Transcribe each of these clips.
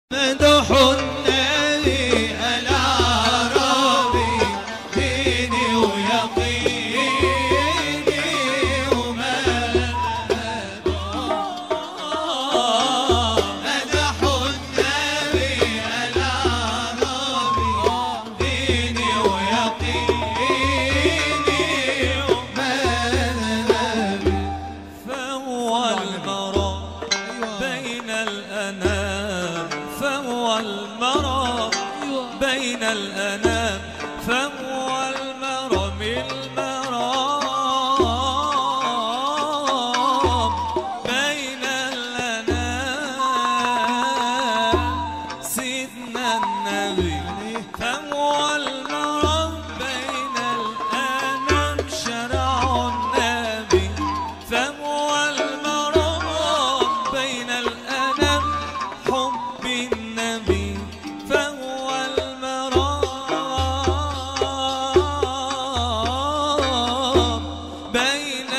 مدح النبي العربي ديني ويقيني ومذهب. مدح النبي العربي ديني ويقيني ومذهب. فهو المرى بين الأنام، فهو المرى بين الأنام، فهو المرى المرام بين الأنام. سيدنا النبي فهو المرى بين الأنام، شرع النبي فهو المرام بين الأنام، حب النبي فهو المرام بين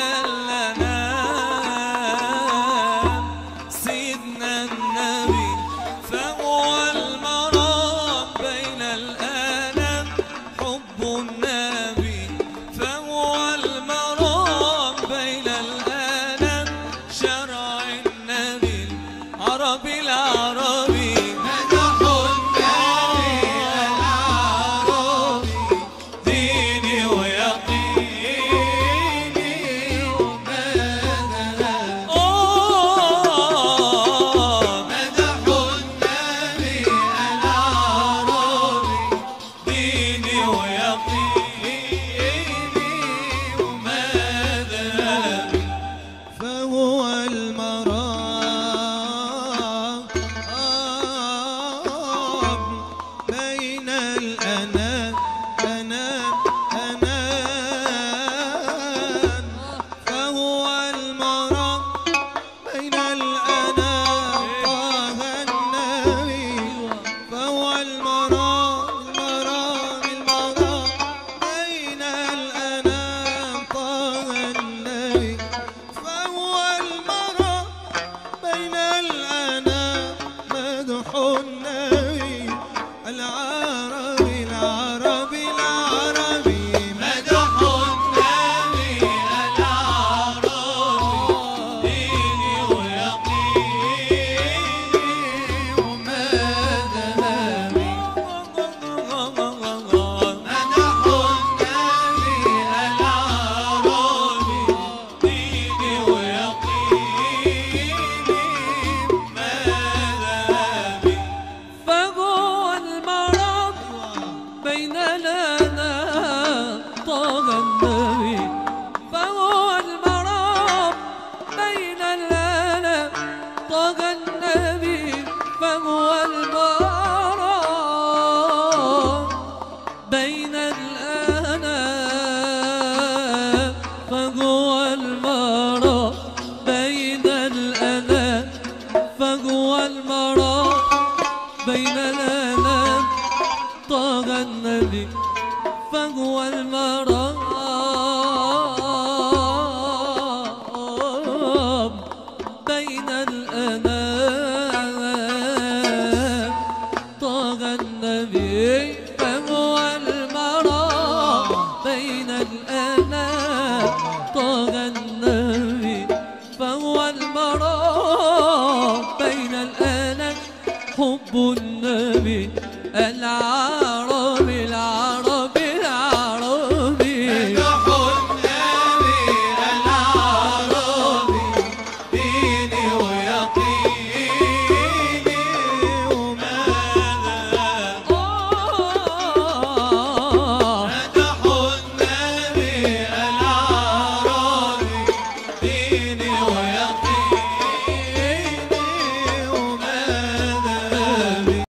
الأنام. سيدنا النبي فهو المرام بين الأنام، حب النبي فهو المرام بين الأنام، شرع النبي العربي العربي. مدح النبي العربي ديني ويقيني ومذهب. مدح النبي العربي ديني ويقيني ومذهب. فهو المرام بين الأنام، أنام أنام. فهو المرام بين الأنام، طه النبي فهو المرام المرام المرام بين الأنام، طه النبي فهو المرام بين الأنام. مدح النبي العربي العربي العربي. مدح النبي العربي ديني ويقيني ومذهبي. مدح النبي العربي ديني ويقيني ومذهبي. فهو المرى بين الأنام، طه النبي فهو المرى بين الأنام، طه النبي فهو المرى بين الأنام، فهو المرى بين الأنام، فهو المرى بين الأنام، طه النبي فهو المرام بين الأنام، طه النبي فهو المرام بين الأنام، طه النبي فهو المرام بين الأنام، حب النبي العربي